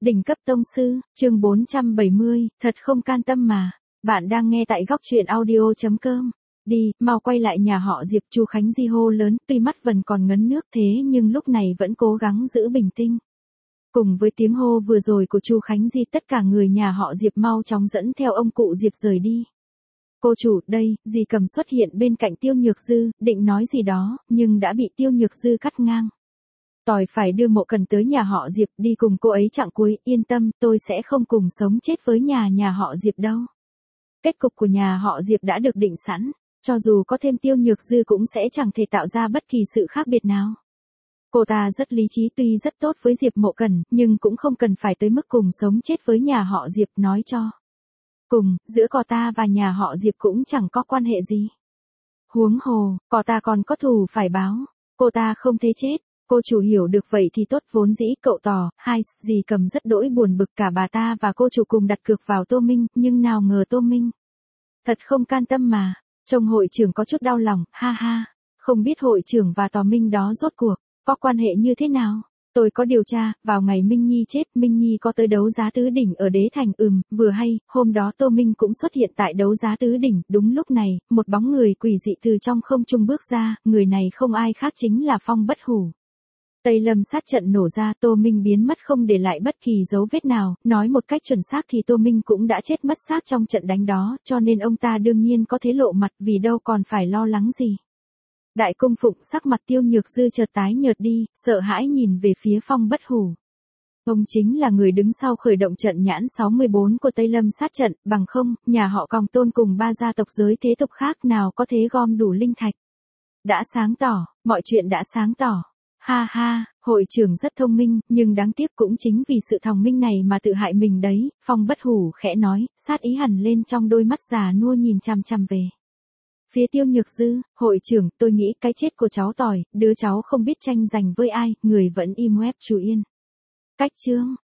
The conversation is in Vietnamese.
Đỉnh cấp tông sư, chương 470, thật không can tâm mà. Bạn đang nghe tại góc truyện audio.com. Đi, mau quay lại nhà họ Diệp. Chu Khánh Di hô lớn, tuy mắt vẫn còn ngấn nước thế nhưng lúc này vẫn cố gắng giữ bình tĩnh. Cùng với tiếng hô vừa rồi của Chu Khánh Di, tất cả người nhà họ Diệp mau chóng dẫn theo ông cụ Diệp rời đi. Cô chủ, đây, Di Cầm xuất hiện bên cạnh Tiêu Nhược Dư, định nói gì đó, nhưng đã bị Tiêu Nhược Dư cắt ngang. Tỏi phải đưa Mộ Cần tới nhà họ Diệp, đi cùng cô ấy chặng cuối, yên tâm, tôi sẽ không cùng sống chết với nhà họ Diệp đâu. Kết cục của nhà họ Diệp đã được định sẵn, cho dù có thêm Tiêu Nhược Dư cũng sẽ chẳng thể tạo ra bất kỳ sự khác biệt nào. Cô ta rất lý trí, tuy rất tốt với Diệp Mộ Cần, nhưng cũng không cần phải tới mức cùng sống chết với nhà họ Diệp, nói cho cùng, giữa cô ta và nhà họ Diệp cũng chẳng có quan hệ gì. Huống hồ, cô ta còn có thù phải báo, cô ta không thể chết. Cô chủ hiểu được vậy thì tốt, vốn dĩ cậu tỏ, Di Cầm rất đỗi buồn bực, cả bà ta và cô chủ cùng đặt cược vào Tô Minh, nhưng nào ngờ Tô Minh thật không can tâm mà. Trông hội trưởng có chút đau lòng, ha ha, không biết hội trưởng và Tò Minh đó rốt cuộc có quan hệ như thế nào. Tôi có điều tra, vào ngày Minh Nhi chết, Minh Nhi có tới đấu giá tứ đỉnh ở Đế Thành, vừa hay, hôm đó Tô Minh cũng xuất hiện tại đấu giá tứ đỉnh, đúng lúc này, một bóng người quỷ dị từ trong không trung bước ra, người này không ai khác chính là Phong Bất Hủ. Tây Lâm sát trận nổ ra, Tô Minh biến mất không để lại bất kỳ dấu vết nào, nói một cách chuẩn xác thì Tô Minh cũng đã chết mất xác trong trận đánh đó, cho nên ông ta đương nhiên có thể lộ mặt, vì đâu còn phải lo lắng gì. Đại cung phụng, sắc mặt Tiêu Nhược Dư chợt tái nhợt đi, sợ hãi nhìn về phía Phong Bất Hủ. Ông chính là người đứng sau khởi động trận nhãn 64 của Tây Lâm sát trận, bằng không, nhà họ Còng Tôn cùng ba gia tộc giới thế tục khác nào có thể gom đủ linh thạch. Đã sáng tỏ, mọi chuyện đã sáng tỏ. Ha ha, hội trưởng rất thông minh, nhưng đáng tiếc cũng chính vì sự thông minh này mà tự hại mình đấy, Phong Bất Hủ khẽ nói, sát ý hằn lên trong đôi mắt già nua nhìn chằm chằm về phía Tiêu Nhược Dư. Hội trưởng, tôi nghĩ cái chết của cháu Tỏi, đứa cháu không biết tranh giành với ai, người vẫn im web chú yên. Cách chương.